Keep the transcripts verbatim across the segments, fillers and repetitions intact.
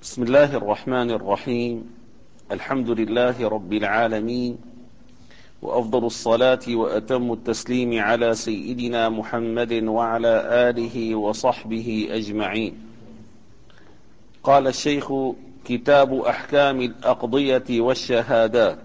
بسم الله الرحمن الرحيم. الحمد لله رب العالمين، وأفضل الصلاة وأتم التسليم على سيدنا محمد وعلى آله وصحبه أجمعين. قال الشيخ: كتاب أحكام الأقضية والشهادات.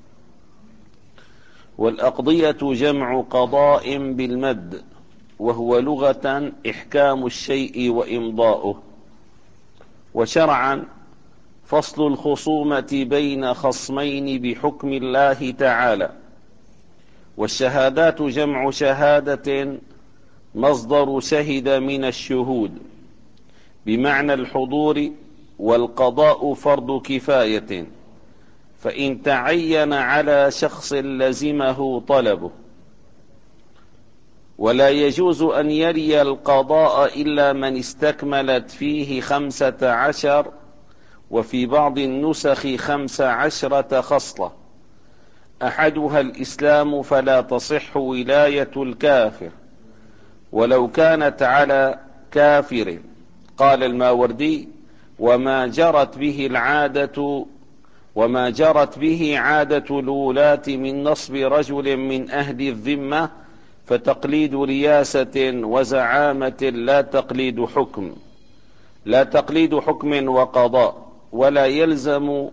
والأقضية جمع قضاء بالمد، وهو لغة إحكام الشيء وإمضاؤه، وشرعا فصل الخصومة بين خصمين بحكم الله تعالى. والشهادات جمع شهادة، مصدر شهد من الشهود، بمعنى الحضور، والقضاء فرض كفاية، فإن تعين على شخص لزمه طلبه. ولا يجوز أن يري القضاء إلا من استكملت فيه خمسة عشر، وفي بعض النسخ خمس عشرة خصلة، أحدها الإسلام، فلا تصح ولاية الكافر ولو كانت على كافر. قال الماوردي: وما جرت به العادة وما جرت به عادة الولاة من نصب رجل من أهل الذمة، فتقليد رياسة وزعامة، لا تقليد حكم لا تقليد حكم وقضاء. ولا يلزم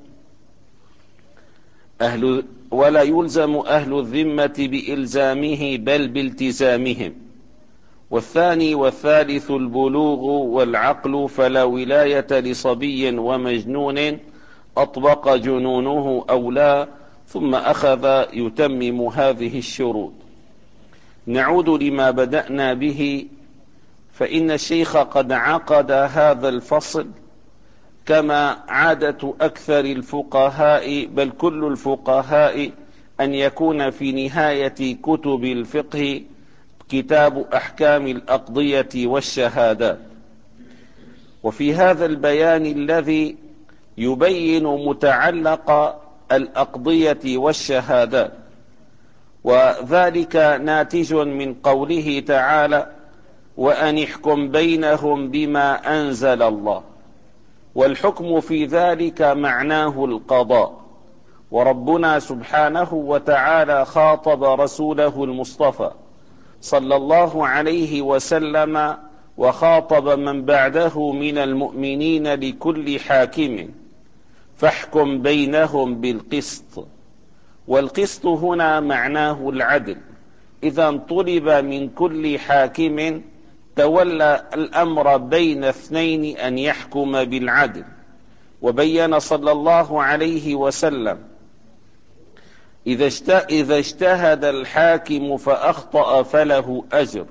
أهل ولا يلزم أهل الذمة بإلزامه، بل بالتزامهم. والثاني والثالث البلوغ والعقل، فلا ولاية لصبي ومجنون أطبق جنونه أو لا. ثم أخذ يتمم هذه الشروط. نعود لما بدأنا به، فإن الشيخ قد عقد هذا الفصل كما عادة أكثر الفقهاء، بل كل الفقهاء، أن يكون في نهاية كتب الفقه كتاب أحكام الأقضية والشهادات. وفي هذا البيان الذي يبين متعلق الأقضية والشهادات، وذلك ناتج من قوله تعالى: وأن احكم بينهم بما أنزل الله. والحكم في ذلك معناه القضاء. وربنا سبحانه وتعالى خاطب رسوله المصطفى صلى الله عليه وسلم، وخاطب من بعده من المؤمنين لكل حاكم: فاحكم بينهم بالقسط. والقسط هنا معناه العدل. إذا طلب من كل حاكم تولى الأمر بين اثنين أن يحكم بالعدل. وبين صلى الله عليه وسلم: إذا اجتهد الحاكم فأخطأ فله أجر،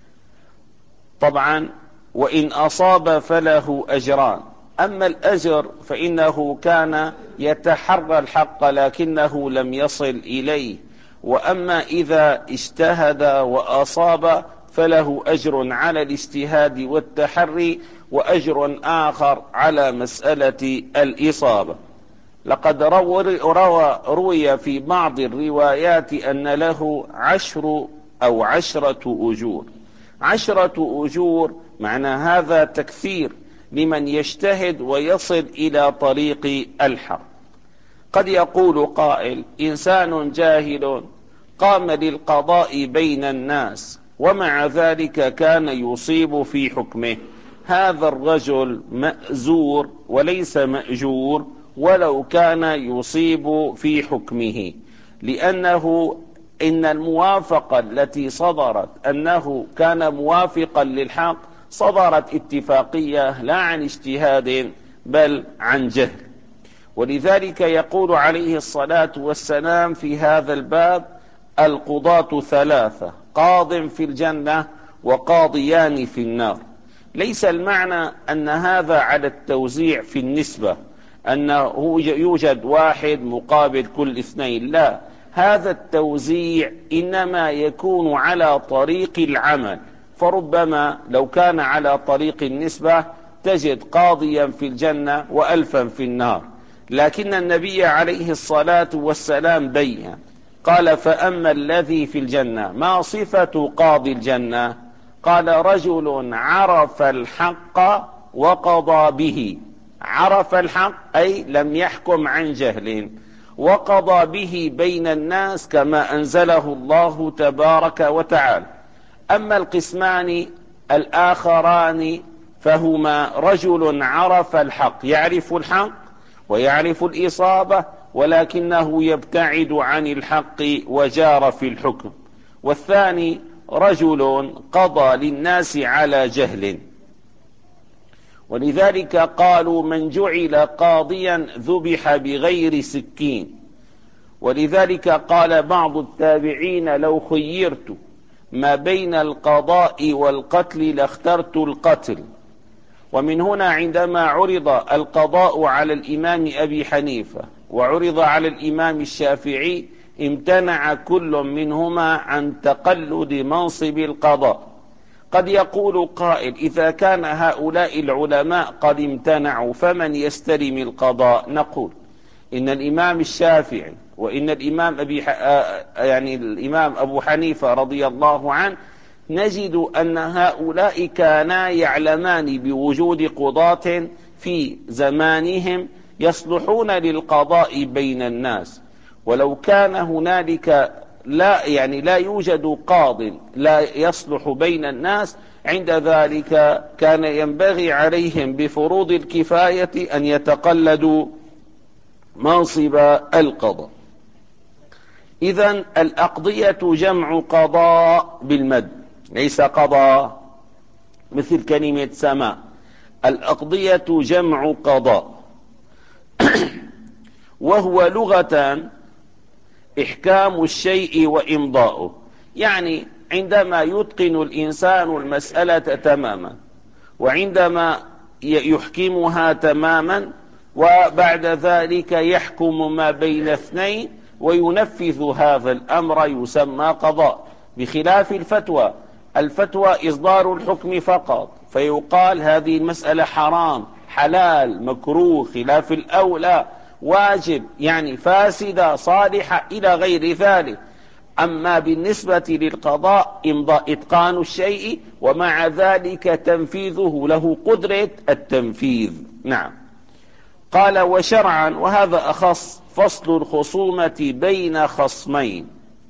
طبعا، وإن أصاب فله أجران. أما الأجر فإنه كان يتحرى الحق لكنه لم يصل إليه. وأما إذا اجتهد وأصاب فله أجر على الاجتهاد والتحري، وأجر آخر على مسألة الإصابة. لقد روى روي في بعض الروايات أن له عشر أو عشرة أجور. عشرة أجور معنى هذا تكثير لمن يجتهد ويصل إلى طريق الحق. قد يقول قائل: إنسان جاهل قام للقضاء بين الناس، ومع ذلك كان يصيب في حكمه. هذا الرجل مأزور وليس مأجور، ولو كان يصيب في حكمه، لأنه إن الموافقة التي صدرت أنه كان موافقا للحق صدرت اتفاقية، لا عن اجتهاد بل عن جهل. ولذلك يقول عليه الصلاة والسلام في هذا الباب: القضاة ثلاثة، قاض في الجنة وقاضيان في النار. ليس المعنى أن هذا على التوزيع في النسبة، أنه يوجد واحد مقابل كل اثنين، لا، هذا التوزيع إنما يكون على طريق العمل. فربما لو كان على طريق النسبة تجد قاضيا في الجنة وألفا في النار، لكن النبي عليه الصلاة والسلام بين، قال: فأما الذي في الجنة، ما صفة قاضي الجنة؟ قال: رجل عرف الحق وقضى به. عرف الحق أي لم يحكم عن جهل، وقضى به بين الناس كما أنزله الله تبارك وتعالى. أما القسمان الآخران فهما رجل عرف الحق، يعرف الحق ويعرف الإصابة، ولكنه يبتعد عن الحق وجار في الحكم. والثاني رجل قضى للناس على جهل، ولذلك قالوا من جعل قاضيا ذبح بغير سكين. ولذلك قال بعض التابعين لو خيرت ما بين القضاء والقتل لاخترت القتل. ومن هنا عندما عرض القضاء على الإمام أبي حنيفة وعرض على الإمام الشافعي امتنع كل منهما عن تقلد منصب القضاء. قد يقول قائل إذا كان هؤلاء العلماء قد امتنعوا فمن يستلم القضاء؟ نقول إن الإمام الشافعي وإن الإمام أبي ح... يعني الإمام أبو حنيفة رضي الله عنه نجد أن هؤلاء كانا يعلمان بوجود قضاة في زمانهم يصلحون للقضاء بين الناس، ولو كان هنالك لا يعني لا يوجد قاض لا يصلح بين الناس، عند ذلك كان ينبغي عليهم بفروض الكفاية أن يتقلدوا منصب القضاء. إذن الأقضية جمع قضاء بالمد، ليس قضاء مثل كلمة سماء. الأقضية جمع قضاء وهو لغة إحكام الشيء وإمضاؤه، يعني عندما يتقن الإنسان المسألة تماما وعندما يحكمها تماما وبعد ذلك يحكم ما بين اثنين وينفذ هذا الأمر يسمى قضاء، بخلاف الفتوى. الفتوى إصدار الحكم فقط، فيقال هذه المسألة حرام، حلال، مكروه، خلاف الأولى، واجب، يعني فاسدة، صالحة، إلى غير ذلك. أما بالنسبة للقضاء إمضاء إتقان الشيء ومع ذلك تنفيذه، له قدرة التنفيذ. نعم. قال وشرعا، وهذا أخص، فصل الخصومة بين خصمين.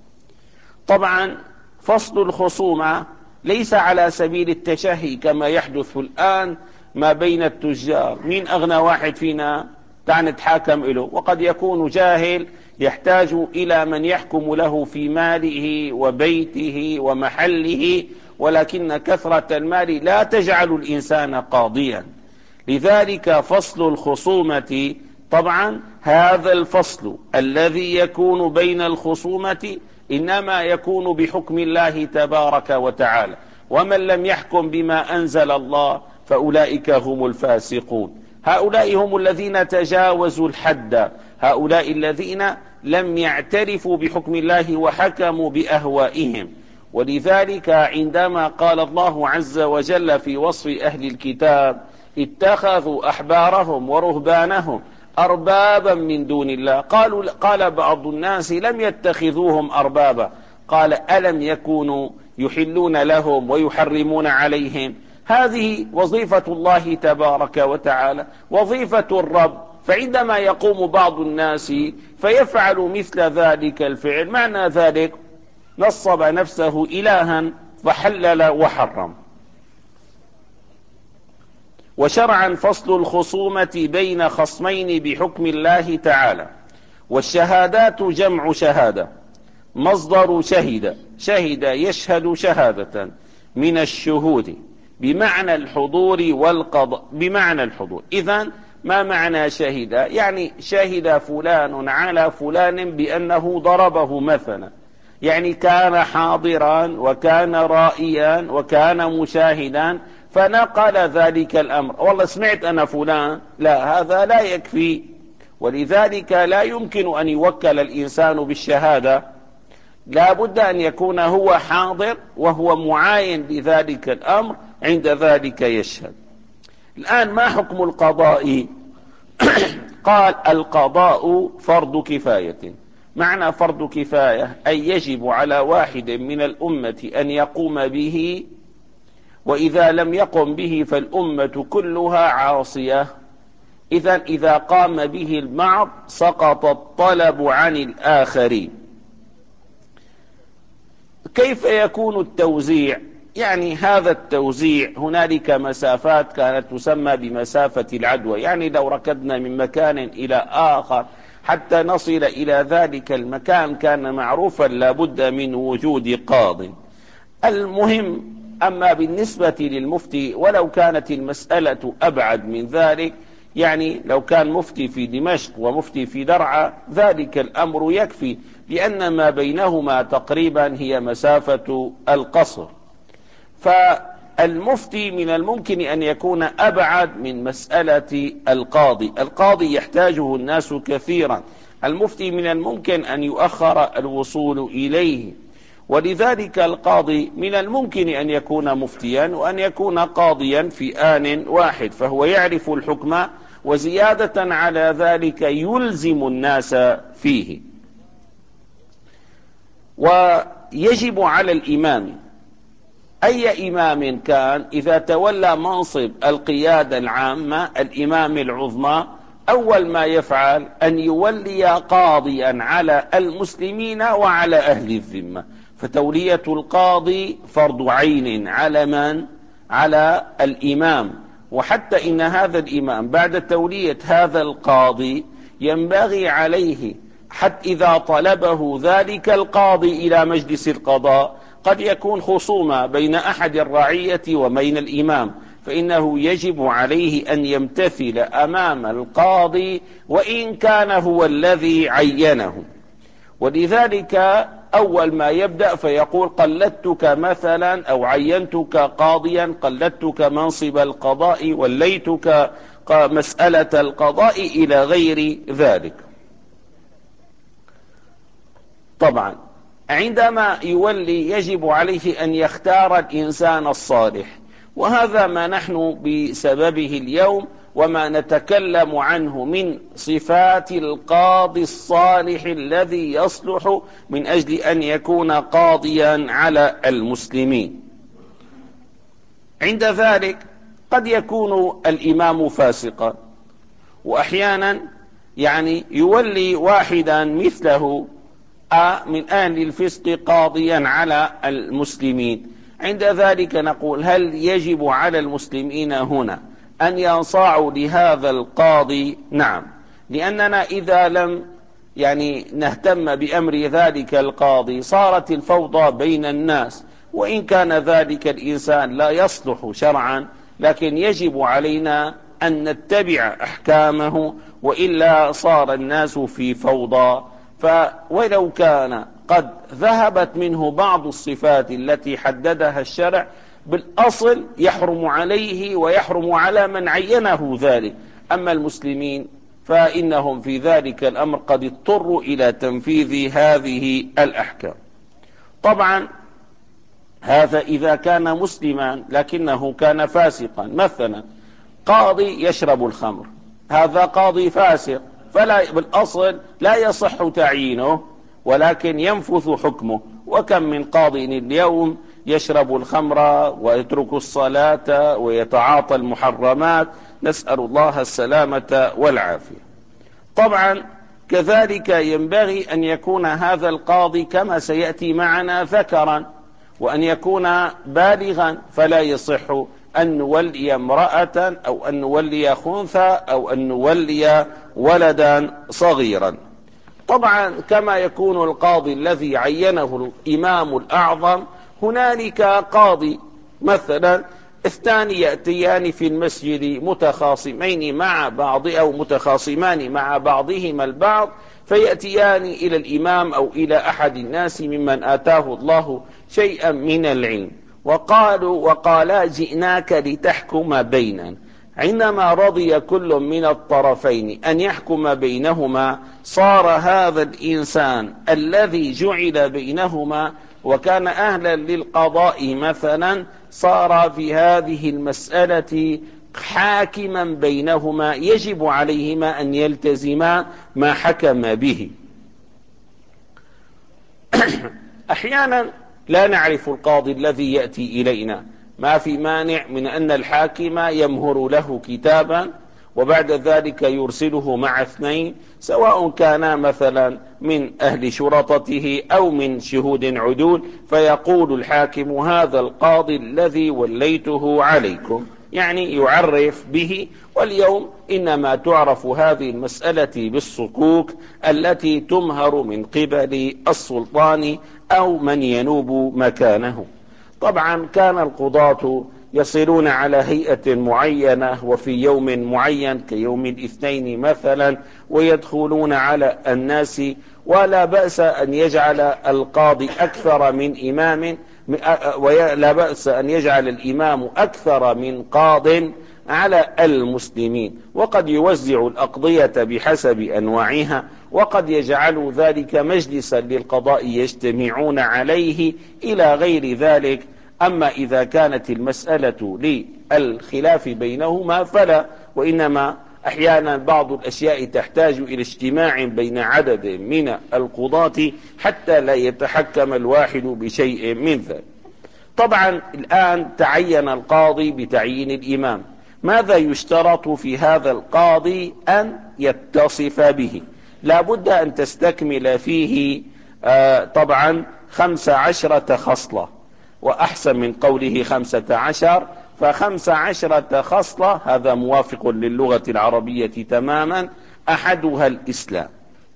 طبعا فصل الخصومة ليس على سبيل التشهي كما يحدث الآن ما بين التجار، مين أغنى واحد فينا تعال نتحاكم له، وقد يكون جاهل يحتاج إلى من يحكم له في ماله وبيته ومحله، ولكن كثرة المال لا تجعل الإنسان قاضيا. لذلك فصل الخصومة، طبعا هذا الفصل الذي يكون بين الخصومة إنما يكون بحكم الله تبارك وتعالى، ومن لم يحكم بما أنزل الله فأولئك هم الفاسقون. هؤلاء هم الذين تجاوزوا الحد، هؤلاء الذين لم يعترفوا بحكم الله وحكموا بأهوائهم. ولذلك عندما قال الله عز وجل في وصف أهل الكتاب اتخذوا أحبارهم ورهبانهم أربابا من دون الله، قالوا قال بعض الناس لم يتخذوهم أربابا، قال ألم يكونوا يحلون لهم ويحرمون عليهم؟ هذه وظيفة الله تبارك وتعالى، وظيفة الرب. فعندما يقوم بعض الناس فيفعل مثل ذلك الفعل، معنى ذلك نصب نفسه إلها فحلل وحرم. وشرعا فصل الخصومة بين خصمين بحكم الله تعالى. والشهادات جمع شهادة، مصدر شهد، شهد يشهد شهادة من الشهود بمعنى الحضور والقضاء، بمعنى الحضور. إذن ما معنى شهد؟ يعني شهد فلان على فلان بأنه ضربه مثلا، يعني كان حاضرا وكان رائيا وكان مشاهدا فنقل ذلك الأمر، والله سمعت أنا فلان، لا، هذا لا يكفي. ولذلك لا يمكن أن يوكل الإنسان بالشهادة، لا بد أن يكون هو حاضر وهو معاين بذلك الأمر، عند ذلك يشهد. الآن ما حكم القضاء؟ قال القضاء فرض كفاية. معنى فرض كفاية أي يجب على واحد من الأمة أن يقوم به، وإذا لم يقم به فالأمة كلها عاصية. إذا إذا قام به البعض سقط الطلب عن الآخرين. كيف يكون التوزيع؟ يعني هذا التوزيع هنالك مسافات كانت تسمى بمسافة العدوى، يعني لو ركضنا من مكان إلى آخر حتى نصل إلى ذلك المكان كان معروفا لابد من وجود قاض. المهم، أما بالنسبة للمفتي ولو كانت المسألة أبعد من ذلك، يعني لو كان مفتي في دمشق ومفتي في درعا ذلك الأمر يكفي، لأن ما بينهما تقريبا هي مسافة القصر. فالمفتي من الممكن أن يكون أبعد من مسألة القاضي. القاضي يحتاجه الناس كثيرا، المفتي من الممكن أن يؤخر الوصول إليه، ولذلك القاضي من الممكن أن يكون مفتيا وأن يكون قاضيا في آن واحد، فهو يعرف الحكم وزيادة على ذلك يلزم الناس فيه. ويجب على الإمام أي إمام كان إذا تولى منصب القيادة العامة الإمام العظمى أول ما يفعل أن يولي قاضيا على المسلمين وعلى أهل الذمة. فتولية القاضي فرض عين على من؟ على الإمام. وحتى إن هذا الإمام بعد تولية هذا القاضي ينبغي عليه حتى إذا طلبه ذلك القاضي إلى مجلس القضاء، قد يكون خصومة بين أحد الرعية وبين الإمام، فإنه يجب عليه أن يمتثل أمام القاضي وإن كان هو الذي عينه. ولذلك أول ما يبدأ فيقول قلدتك مثلا أو عينتك قاضيا، قلدتك منصب القضاء، وليتك مسألة القضاء إلى غير ذلك. طبعا عندما يولي يجب عليه أن يختار الإنسان الصالح، وهذا ما نحن بسببه اليوم وما نتكلم عنه من صفات القاضي الصالح الذي يصلح من أجل أن يكون قاضيا على المسلمين. عند ذلك قد يكون الإمام فاسقا، وأحيانا يعني يولي واحدا مثله من أهل الفسق قاضيا على المسلمين. عند ذلك نقول هل يجب على المسلمين هنا أن ينصاعوا لهذا القاضي؟ نعم، لأننا إذا لم يعني نهتم بأمر ذلك القاضي صارت الفوضى بين الناس، وإن كان ذلك الإنسان لا يصلح شرعا لكن يجب علينا أن نتبع أحكامه، وإلا صار الناس في فوضى. فولو كان قد ذهبت منه بعض الصفات التي حددها الشرع بالأصل يحرم عليه ويحرم على من عينه ذلك. أما المسلمين فإنهم في ذلك الأمر قد اضطروا إلى تنفيذ هذه الأحكام. طبعا هذا إذا كان مسلما لكنه كان فاسقا، مثلا قاضي يشرب الخمر، هذا قاضي فاسق، فلا بالأصل لا يصح تعيينه ولكن ينفذ حكمه. وكم من قاضي اليوم يشرب الخمر ويترك الصلاة ويتعاطى المحرمات، نسأل الله السلامة والعافية. طبعا كذلك ينبغي أن يكون هذا القاضي كما سيأتي معنا ذكرا، وأن يكون بالغا، فلا يصح أن نولي امرأة أو أن نولي خنثى أو أن نولي ولدا صغيرا. طبعا كما يكون القاضي الذي عينه الإمام الأعظم، هنالك قاضي مثلا اثنان يأتيان في المسجد متخاصمين مع بعض أو متخاصمان مع بعضهما البعض، فيأتيان إلى الإمام أو إلى أحد الناس ممن آتاه الله شيئا من العلم وقالوا وقالا جئناك لتحكم بيننا. عندما رضي كل من الطرفين أن يحكم بينهما، صار هذا الإنسان الذي جعل بينهما وكان أهلا للقضاء مثلا، صار في هذه المسألة حاكما بينهما، يجب عليهما أن يلتزما ما حكم به. أحيانا لا نعرف القاضي الذي يأتي إلينا، ما في مانع من أن الحاكم يمهر له كتابا وبعد ذلك يرسله مع اثنين سواء كانا مثلا من أهل شرطته أو من شهود عدول، فيقول الحاكم هذا القاضي الذي وليته عليكم، يعني يعرف به. واليوم إنما تعرف هذه المسألة بالصكوك التي تمهر من قبل السلطان أو من ينوب مكانه. طبعا كان القضاة يصلون على هيئة معينة وفي يوم معين كيوم الاثنين مثلا، ويدخلون على الناس، ولا بأس أن يجعل القاضي أكثر من إمام، ولا بأس أن يجعل الإمام أكثر من قاض على المسلمين، وقد يوزع الأقضية بحسب أنواعها، وقد يجعل ذلك مجلسا للقضاء يجتمعون عليه إلى غير ذلك. أما إذا كانت المسألة للخلاف بينهما فلا، وإنما أحيانا بعض الأشياء تحتاج إلى اجتماع بين عدد من القضاة حتى لا يتحكم الواحد بشيء من ذلك. طبعا الآن تعين القاضي بتعيين الإمام، ماذا يشترط في هذا القاضي؟ أن يتصف به، لا بد أن تستكمل فيه آه طبعا خمس عشرة خصلة، وأحسن من قوله خمسة عشر، فخمس عشرة خصلة هذا موافق للغة العربية تماما. أحدها الإسلام،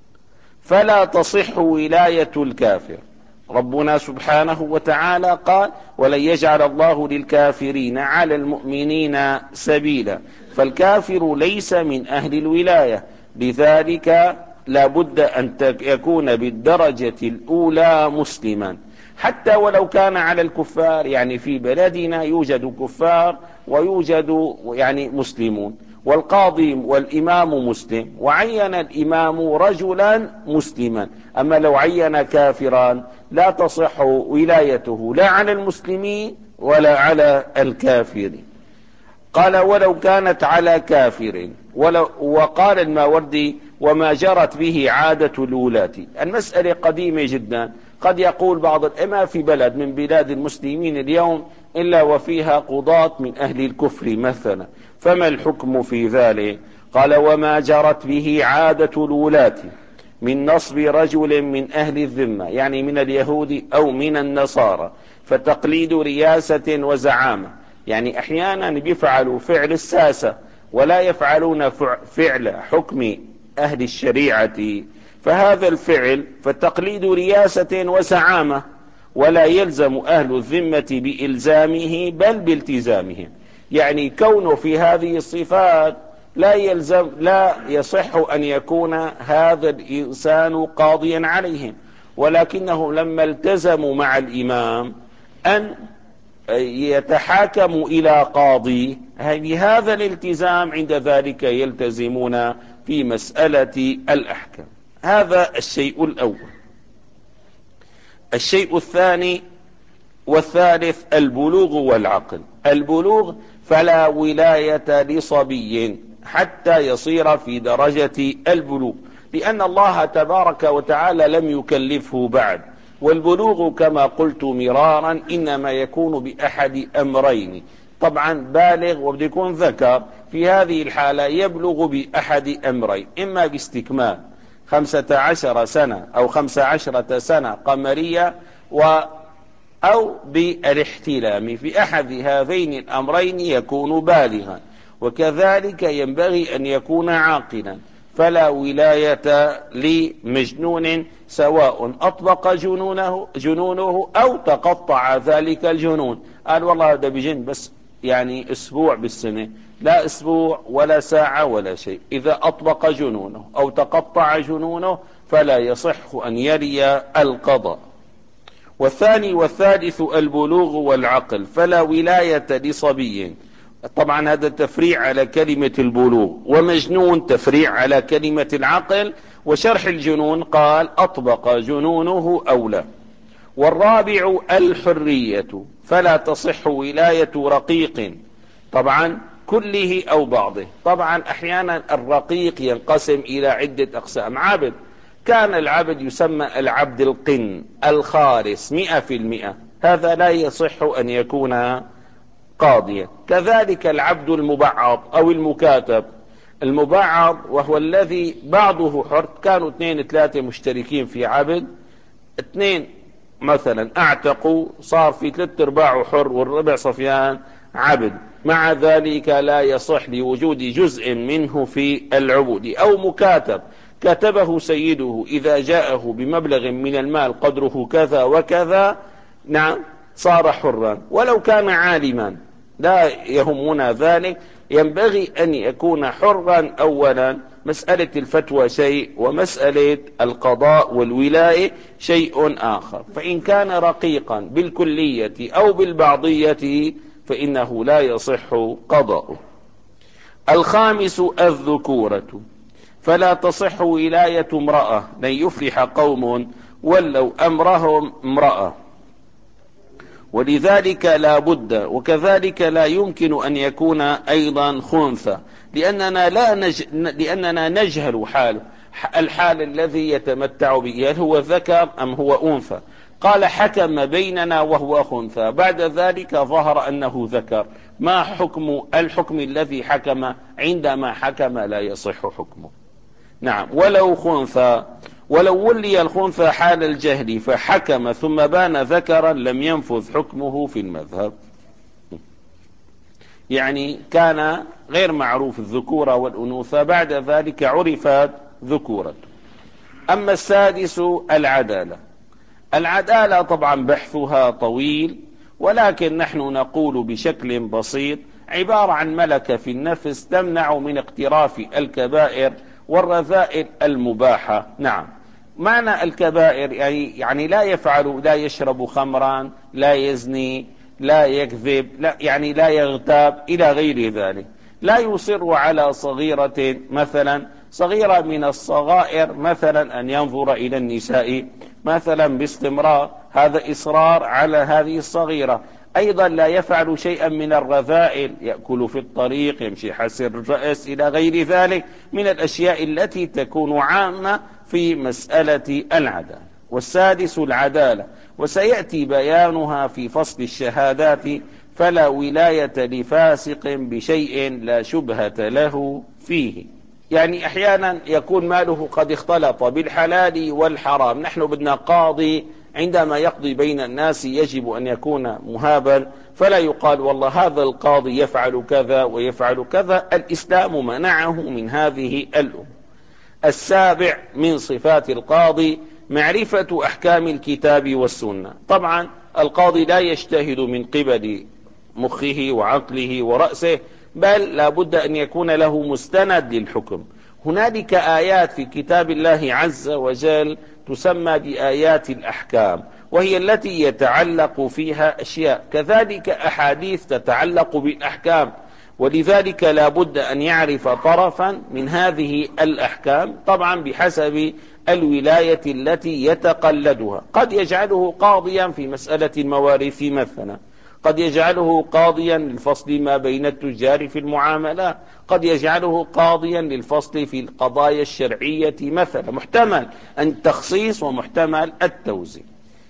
فلا تصح ولاية الكافر. ربنا سبحانه وتعالى قال ولن يجعل الله للكافرين على المؤمنين سبيلا، فالكافر ليس من أهل الولاية، لذلك لا بد أن يكون بالدرجة الأولى مسلما، حتى ولو كان على الكفار. يعني في بلدنا يوجد كفار ويوجد يعني مسلمون، والقاضي والإمام مسلم، وعين الإمام رجلا مسلما. أما لو عين كافرا لا تصح ولايته لا على المسلمين ولا على الكافرين. قال ولو كانت على كافر. ولو وقال الماوردي وما جرت به عادة الولاة. المسألة قديمة جدا، قد يقول بعض الأئمة في بلد من بلاد المسلمين اليوم إلا وفيها قضاة من أهل الكفر مثلا، فما الحكم في ذلك؟ قال وما جرت به عادة الولاة من نصب رجل من أهل الذمة، يعني من اليهود أو من النصارى، فتقليد رياسة وزعامة. يعني أحيانا بيفعلوا فعل الساسة ولا يفعلون فعل حكم أهل الشريعة، فهذا الفعل فتقليد رياسة وزعامة، ولا يلزم أهل الذمة بإلزامه بل بالتزامهم. يعني كونه في هذه الصفات لا يلزم، لا يصح أن يكون هذا الإنسان قاضيا عليهم، ولكنهم لما التزموا مع الإمام أن يتحاكموا إلى قاضي، بهذا الالتزام عند ذلك يلتزمون في مسألة الأحكام. هذا الشيء الأول. الشيء الثاني والثالث البلوغ والعقل. البلوغ فلا ولاية لصبي حتى يصير في درجة البلوغ، لأن الله تبارك وتعالى لم يكلفه بعد. والبلوغ كما قلت مرارا إنما يكون بأحد أمرين، طبعا بالغ وبده يكون ذكر، في هذه الحالة يبلغ بأحد أمرين، إما باستكمال خمسة عشر سنة أو خمس عشرة سنة قمرية و أو بالاحتلام، في أحد هذين الأمرين يكون بالغا، وكذلك ينبغي أن يكون عاقلا. فلا ولاية لمجنون سواء أطبق جنونه, جنونه أو تقطع ذلك الجنون، قال والله هذا بجن بس يعني أسبوع بالسنة، لا أسبوع ولا ساعة ولا شيء. إذا أطبق جنونه أو تقطع جنونه فلا يصح أن يري القضاء. والثاني والثالث البلوغ والعقل، فلا ولاية لصبي. طبعا هذا تفريع على كلمة البلوغ، ومجنون تفريع على كلمة العقل. وشرح الجنون قال أطبق جنونه أولى. والرابع الحرية، فلا تصح ولاية رقيق، طبعا كله أو بعضه. طبعا أحيانا الرقيق ينقسم إلى عدة أقسام. عبد، كان العبد يسمى العبد القن الخالص مئة في المئة، هذا لا يصح أن يكون قاضيا. كذلك العبد المبعض أو المكاتب. المبعض وهو الذي بعضه حر، كانوا اثنين ثلاثة مشتركين في عبد، اثنين مثلا اعتقوا، صار في ثلاث ارباعه حر والربع صفيان عبد، مع ذلك لا يصح لوجود جزء منه في العبود. او مكاتب كتبه سيده إذا جاءه بمبلغ من المال قدره كذا وكذا، نعم صار حرا ولو كان عالما، لا يهمنا ذلك، ينبغي أن يكون حرا. أولا مسألة الفتوى شيء، ومسألة القضاء والولاية شيء آخر. فإن كان رقيقا بالكلية أو بالبعضية فإنه لا يصح قضاؤه. الخامس الذكورة، فلا تصح ولاية امرأة لن يفلح قوم ولوا أمرهم امرأة، ولذلك لا بد، وكذلك لا يمكن أن يكون أيضا خنثى، لأننا, لا نج... لأننا نجهل حاله، الحال الذي يتمتع به هل هو ذكر أم هو أنثى. قال حكم بيننا وهو خنثى، بعد ذلك ظهر أنه ذكر، ما حكم الحكم الذي حكم؟ عندما حكم لا يصح حكمه. نعم ولو خنثى، ولو ولي الخنثى حال الجهل فحكم ثم بان ذكرا لم ينفذ حكمه في المذهب، يعني كان غير معروف الذكورة والأنوثة، بعد ذلك عرفت ذكورة. أما السادس العدالة، العدالة طبعا بحثها طويل، ولكن نحن نقول بشكل بسيط عبارة عن ملكة في النفس تمنع من اقتراف الكبائر والرذائل المباحة. نعم معنى الكبائر يعني, يعني لا يفعل، لا يشرب خمرا، لا يزني، لا يكذب، لا يعني لا يغتاب إلى غير ذلك، لا يصر على صغيرة، مثلا صغيرة من الصغائر مثلا أن ينظر إلى النساء مثلا باستمرار، هذا إصرار على هذه الصغيرة. أيضا لا يفعل شيئا من الرذائل، يأكل في الطريق، يمشي حسر الرأس إلى غير ذلك من الأشياء التي تكون عامة في مسألة العدالة. والسادس العدالة، وسيأتي بيانها في فصل الشهادات، فلا ولاية لفاسق بشيء لا شبهة له فيه. يعني أحيانا يكون ماله قد اختلط بالحلال والحرام، نحن بدنا قاضي عندما يقضي بين الناس يجب أن يكون مهابا، فلا يقال والله هذا القاضي يفعل كذا ويفعل كذا، الإسلام منعه من هذه الأمور. السابع من صفات القاضي معرفة أحكام الكتاب والسنة. طبعا القاضي لا يجتهد من قبل مخه وعقله ورأسه، بل لا بد أن يكون له مستند للحكم. هنالك آيات في كتاب الله عز وجل تسمى بآيات الأحكام، وهي التي يتعلق فيها أشياء، كذلك أحاديث تتعلق بالأحكام، ولذلك لا بد أن يعرف طرفا من هذه الأحكام، طبعا بحسب الولاية التي يتقلدها. قد يجعله قاضيا في مسألة المواريث مثلا، قد يجعله قاضيا للفصل ما بين التجار في المعاملات، قد يجعله قاضيا للفصل في القضايا الشرعية مثلا، محتمل التخصيص ومحتمل التوزيع.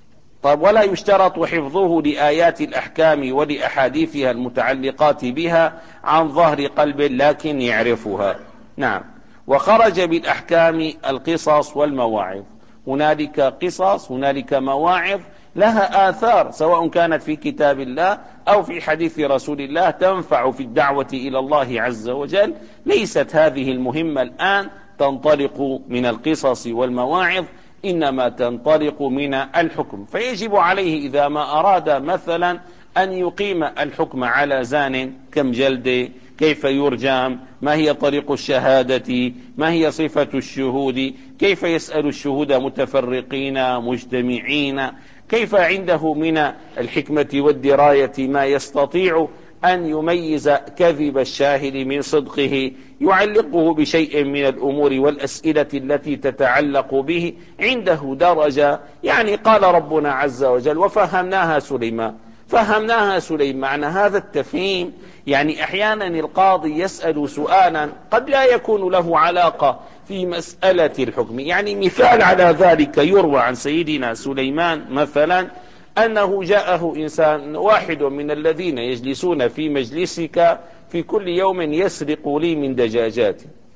طيب ولا يشترط حفظه لآيات الأحكام ولأحاديثها المتعلقات بها عن ظهر قلب، لكن يعرفها. نعم. وخرج بالأحكام القصص والمواعظ، هنالك قصص هنالك مواعظ لها آثار، سواء كانت في كتاب الله أو في حديث رسول الله، تنفع في الدعوة إلى الله عز وجل. ليست هذه المهمة الآن تنطلق من القصص والمواعظ، إنما تنطلق من الحكم. فيجب عليه إذا ما أراد مثلا أن يقيم الحكم على زان كم جلد، كيف يرجم، ما هي طريق الشهادة، ما هي صفة الشهود، كيف يسأل الشهود متفرقين مجتمعين، كيف عنده من الحكمة والدراية ما يستطيع أن يميز كذب الشاهد من صدقه، يعلقه بشيء من الأمور والأسئلة التي تتعلق به، عنده درجة. يعني قال ربنا عز وجل وفهمناها سليمان، فهمناها سليمان، معنى هذا التفهيم يعني أحيانا القاضي يسأل سؤالا قد لا يكون له علاقة في مسألة الحكم. يعني مثال على ذلك يروى عن سيدنا سليمان مثلا أنه جاءه إنسان واحد من الذين يجلسون في مجلسك في كل يوم يسرق لي من دجاجاتي،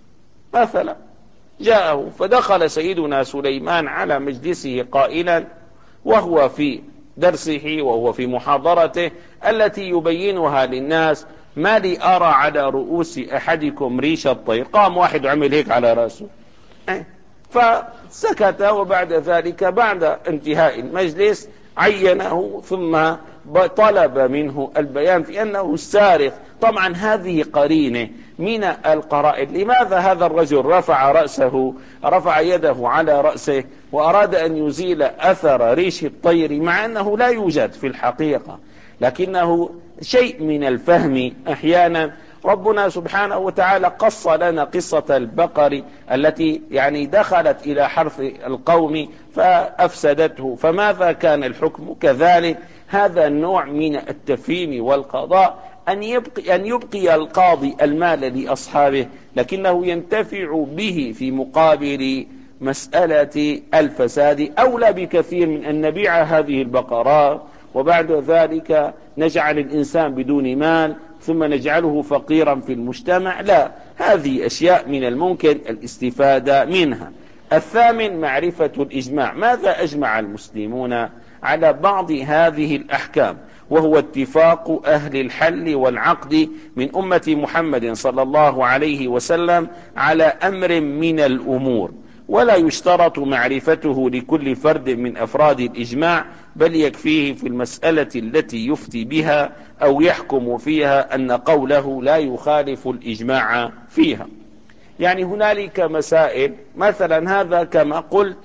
مثلا جاءه، فدخل سيدنا سليمان على مجلسه قائلا وهو في درسه وهو في محاضرته التي يبينها للناس: ما لي أرى على رؤوس أحدكم ريش الطير. قام واحد وعمل هيك على رأسه، فسكت. وبعد ذلك بعد انتهاء المجلس عينه ثم طلب منه البيان في أنه السارق. طبعا هذه قرينة من القرائن. لماذا هذا الرجل رفع رأسه رفع يده على رأسه وأراد أن يزيل أثر ريش الطير مع أنه لا يوجد في الحقيقة، لكنه شيء من الفهم أحيانا. ربنا سبحانه وتعالى قص لنا قصة البقر التي يعني دخلت إلى حرث القوم فأفسدته، فماذا كان الحكم؟ كذلك هذا النوع من التفهيم والقضاء، أن يبقي, أن يبقي القاضي المال لأصحابه لكنه ينتفع به في مقابل مسألة الفساد، أولى بكثير من أن نبيع هذه البقرات وبعد ذلك نجعل الإنسان بدون مال ثم نجعله فقيرا في المجتمع. لا، هذه أشياء من الممكن الاستفادة منها. الثامن معرفة الإجماع. ماذا أجمع المسلمون على بعض هذه الأحكام؟ وهو اتفاق أهل الحل والعقد من أمة محمد صلى الله عليه وسلم على أمر من الأمور، ولا يشترط معرفته لكل فرد من أفراد الإجماع، بل يكفيه في المسألة التي يفتي بها أو يحكم فيها أن قوله لا يخالف الإجماع فيها. يعني هنالك مسائل مثلا هذا كما قلت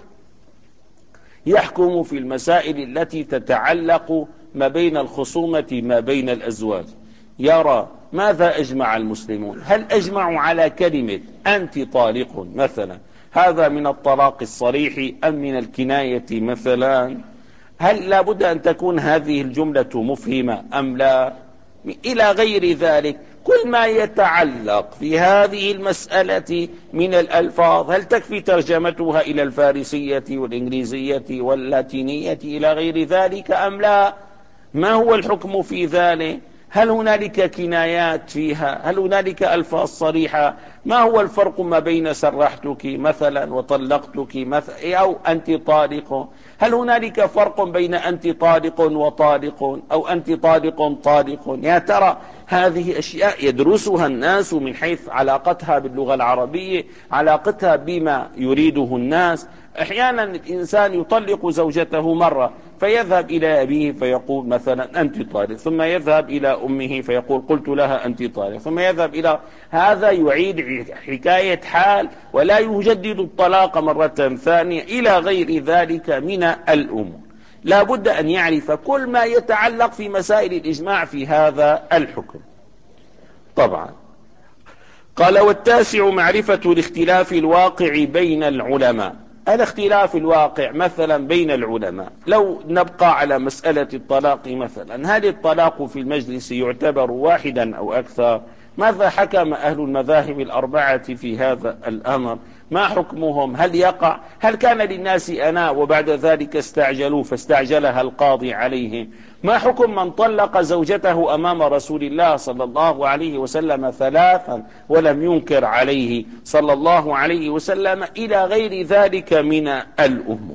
يحكم في المسائل التي تتعلق ما بين الخصومة ما بين الأزواج. يرى ماذا أجمع المسلمون؟ هل أجمعوا على كلمة أنت طالق مثلا، هذا من الطلاق الصريح أم من الكناية مثلا؟ هل لا بد أن تكون هذه الجملة مفهمة أم لا؟ إلى غير ذلك. كل ما يتعلق في هذه المسألة من الألفاظ، هل تكفي ترجمتها إلى الفارسية والإنجليزية واللاتينية إلى غير ذلك أم لا؟ ما هو الحكم في ذلك؟ هل هنالك كنايات فيها؟ هل هنالك ألفاظ صريحة؟ ما هو الفرق ما بين سرحتك مثلا وطلقتك مثلا أو أنت طالق؟ هل هنالك فرق بين أنت طالق وطالق أو أنت طالق طالق؟ يا ترى هذه أشياء يدرسها الناس من حيث علاقتها باللغة العربية، علاقتها بما يريده الناس. أحيانا الإنسان يطلق زوجته مرة فيذهب إلى أبيه فيقول مثلا أنت طالق، ثم يذهب إلى أمه فيقول قلت لها أنت طالق، ثم يذهب إلى هذا يعيد حكاية حال ولا يجدد الطلاق مرة ثانية إلى غير ذلك من الأمور. لا بد أن يعرف كل ما يتعلق في مسائل الإجماع في هذا الحكم. طبعا قال: والتاسع معرفة الاختلاف الواقع بين العلماء. الاختلاف الواقع مثلا بين العلماء، لو نبقى على مسألة الطلاق مثلا، هل الطلاق في المجلس يعتبر واحدا أو أكثر؟ ماذا حكم أهل المذاهب الأربعة في هذا الأمر؟ ما حكمهم؟ هل يقع؟ هل كان للناس أناء وبعد ذلك استعجلوا فاستعجلها القاضي عليهم؟ ما حكم من طلق زوجته أمام رسول الله صلى الله عليه وسلم ثلاثا ولم ينكر عليه صلى الله عليه وسلم؟ إلى غير ذلك من الأمور.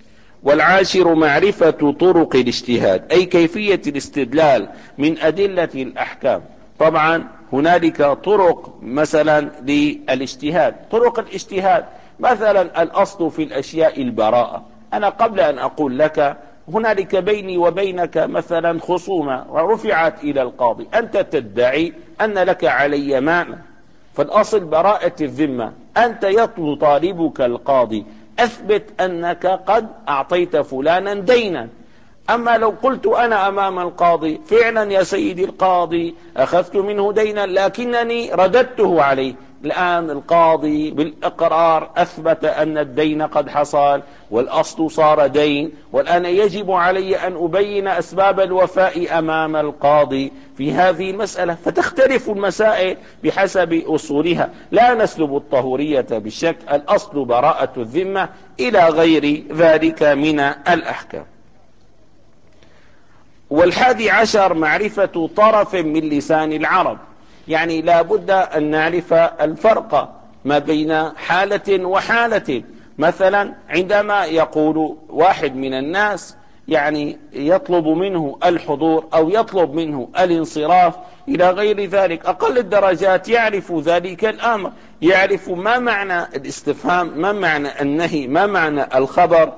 والعاشر معرفة طرق الاجتهاد، أي كيفية الاستدلال من أدلة الأحكام. طبعا هنالك طرق مثلا للاجتهاد. طرق الاجتهاد مثلا الأصل في الأشياء البراءة. أنا قبل أن أقول لك هنالك بيني وبينك مثلا خصومة ورفعت إلى القاضي، أنت تدعي أن لك علي مال، فالأصل براءة الذمة. أنت يطالبك القاضي أثبت أنك قد أعطيت فلانا دينا. أما لو قلت أنا أمام القاضي فعلا يا سيدي القاضي أخذت منه دينا لكنني رددته عليه، الآن القاضي بالإقرار أثبت أن الدين قد حصل والأصل صار دين، والآن يجب علي أن أبين أسباب الوفاء أمام القاضي في هذه المسألة. فتختلف المسائل بحسب أصولها، لا نسلب الطهورية بالشك، الأصل براءة الذمة إلى غير ذلك من الأحكام. والحادي عشر معرفة طرف من لسان العرب، يعني لا بد أن نعرف الفرق ما بين حالة وحالة. مثلا عندما يقول واحد من الناس يعني يطلب منه الحضور أو يطلب منه الانصراف إلى غير ذلك، أقل الدرجات يعرف ذلك الأمر، يعرف ما معنى الاستفهام، ما معنى النهي، ما معنى الخبر،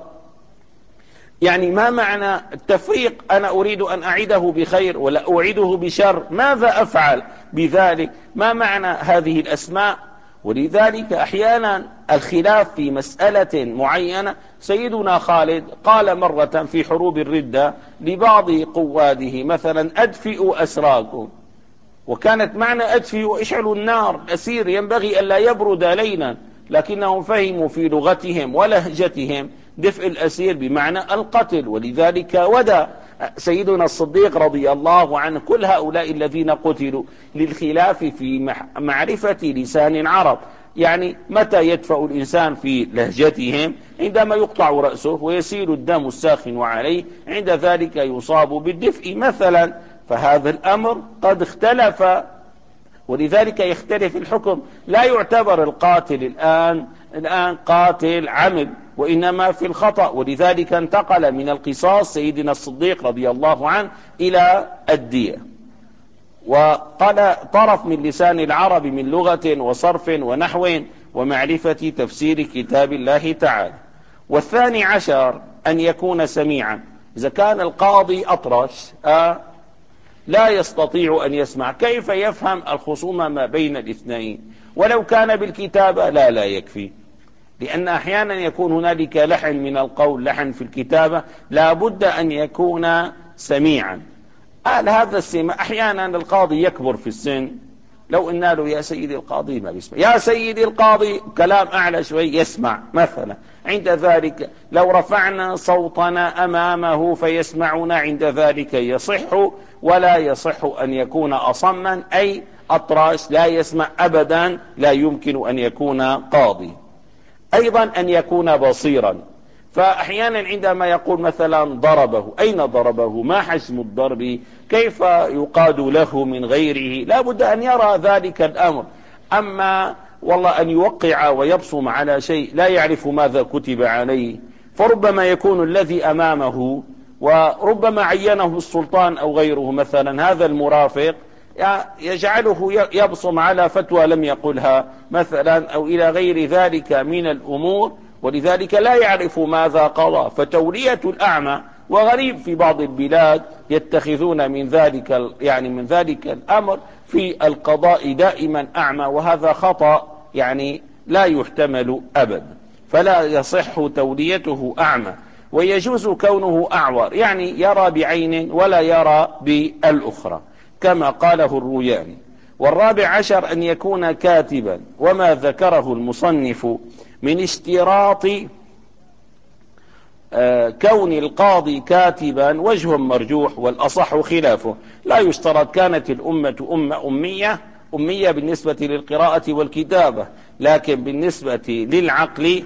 يعني ما معنى التفريق، أنا أريد أن أعيده بخير ولا أعيده بشر، ماذا أفعل بذلك، ما معنى هذه الأسماء. ولذلك أحيانا الخلاف في مسألة معينة. سيدنا خالد قال مرة في حروب الردة لبعض قواده مثلا أدفئوا أسراكم، وكانت معنى أدفئوا اشعلوا النار، الأسير ينبغي ألا يبرد ليلا، لكنهم فهموا في لغتهم ولهجتهم دفء الأسير بمعنى القتل، ولذلك ودى سيدنا الصديق رضي الله عنه كل هؤلاء الذين قتلوا للخلاف في معرفة لسان العرب. يعني متى يدفع الإنسان في لهجتهم؟ عندما يقطع رأسه ويسيل الدم الساخن عليه، عند ذلك يصاب بالدفء مثلا. فهذا الأمر قد اختلف، ولذلك يختلف الحكم. لا يعتبر القاتل الآن الآن قاتل عمد، وإنما في الخطأ، ولذلك انتقل من القصاص سيدنا الصديق رضي الله عنه إلى الدية. وقال طرف من لسان العرب من لغة وصرف ونحو ومعرفة تفسير كتاب الله تعالى. والثاني عشر أن يكون سميعا. إذا كان القاضي أطرش آه لا يستطيع أن يسمع، كيف يفهم الخصومة ما بين الاثنين؟ ولو كان بالكتابة لا لا يكفي، لأن أحيانا يكون هنالك لحن من القول، لحن في الكتابة، لا بد أن يكون سميعا. قال هذا السمع. أحيانا القاضي يكبر في السن، لو قلنا له يا سيدي القاضي ما بيسمع، يا سيدي القاضي كلام أعلى شوي يسمع مثلا. عند ذلك لو رفعنا صوتنا أمامه فيسمعنا، عند ذلك يصح. ولا يصح أن يكون أصما أي أطراش لا يسمع أبدا، لا يمكن أن يكون قاضي. أيضا أن يكون بصيرا. فأحيانا عندما يقول مثلا ضربه، أين ضربه؟ ما حجم الضرب؟ كيف يقاد له من غيره؟ لا بد أن يرى ذلك الأمر. أما والله أن يوقع ويبصم على شيء لا يعرف ماذا كتب عليه، فربما يكون الذي أمامه وربما عينه السلطان أو غيره مثلا، هذا المرافق يجعله يبصم على فتوى لم يقلها مثلا، أو إلى غير ذلك من الأمور، ولذلك لا يعرف ماذا قضى. فتولية الأعمى، وغريب في بعض البلاد يتخذون من ذلك يعني من ذلك الأمر في القضاء دائما أعمى، وهذا خطأ يعني لا يحتمل أبدا. فلا يصح توليته أعمى. ويجوز كونه أعور، يعني يرى بعين ولا يرى بالأخرى كما قاله الروياني. والرابع عشر أن يكون كاتبا. وما ذكره المصنف من اشتراط كون القاضي كاتبا وجه مرجوح، والأصح خلافه. لا يشترط. كانت الأمة أمة أمية أمية بالنسبة للقراءة والكتابة، لكن بالنسبة للعقل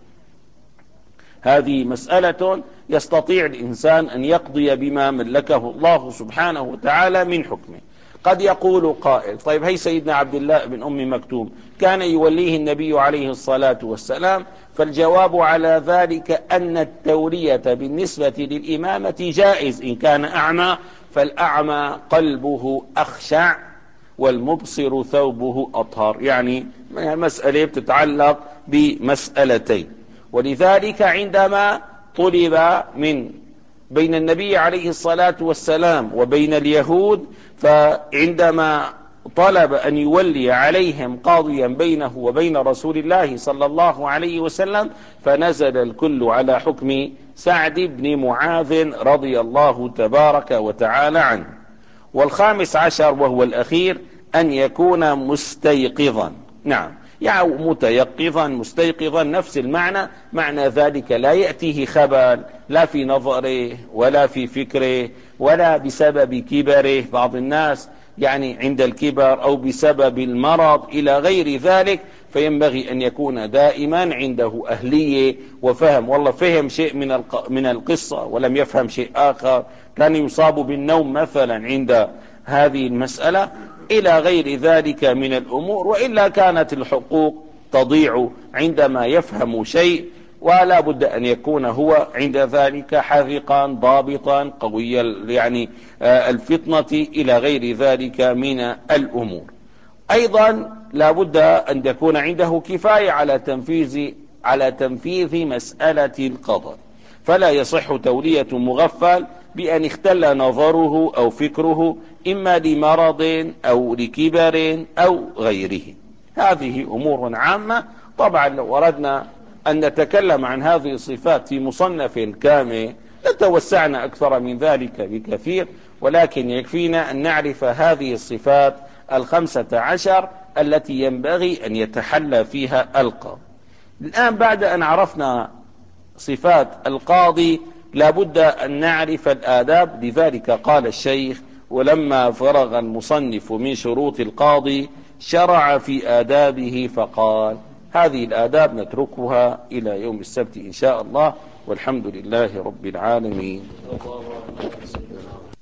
هذه مسألة يستطيع الإنسان أن يقضي بما ملكه الله سبحانه وتعالى من حكمه. قد يقول قائل طيب هي سيدنا عبد الله بن أم مكتوم كان يوليه النبي عليه الصلاة والسلام، فالجواب على ذلك أن التولية بالنسبة للإمامة جائز إن كان أعمى، فالأعمى قلبه أخشع والمبصر ثوبه أطهر، يعني مسألة بتتعلق بمسألتين. ولذلك عندما طلب من بين النبي عليه الصلاة والسلام وبين اليهود، فعندما طلب أن يولي عليهم قاضيا بينه وبين رسول الله صلى الله عليه وسلم، فنزل الكل على حكم سعد بن معاذ رضي الله تبارك وتعالى عنه. والخامس عشر وهو الأخير أن يكون مستيقظا. نعم، يعني متيقظا مستيقظا نفس المعنى، معنى ذلك لا يأتيه خبل لا في نظره ولا في فكره ولا بسبب كبره، بعض الناس يعني عند الكبر أو بسبب المرض إلى غير ذلك، فينبغي أن يكون دائما عنده أهلية وفهم. والله فهم شيء من من القصة ولم يفهم شيء آخر، كان يصاب بالنوم مثلا عند هذه المسألة إلى غير ذلك من الأمور. وإلا كانت الحقوق تضيع عندما يفهم شيء، ولا بد أن يكون هو عند ذلك حذقا ضابطا قوي يعني الفطنة إلى غير ذلك من الأمور. أيضا لا بد أن يكون عنده كفاية على تنفيذ على تنفيذ مسألة القضاء، فلا يصح تولية مغفل بأن اختل نظره أو فكره إما لمرض أو لكبر أو غيره. هذه أمور عامة. طبعا لو أردنا أن نتكلم عن هذه الصفات في مصنف كامل لتوسعنا أكثر من ذلك بكثير، ولكن يكفينا أن نعرف هذه الصفات الخمسة عشر التي ينبغي أن يتحلى فيها القاضي. الآن بعد أن عرفنا صفات القاضي لابد أن نعرف الآداب. لذلك قال الشيخ: ولما فرغ المصنف من شروط القاضي شرع في آدابه فقال. هذه الآداب نتركها إلى يوم السبت إن شاء الله، والحمد لله رب العالمين.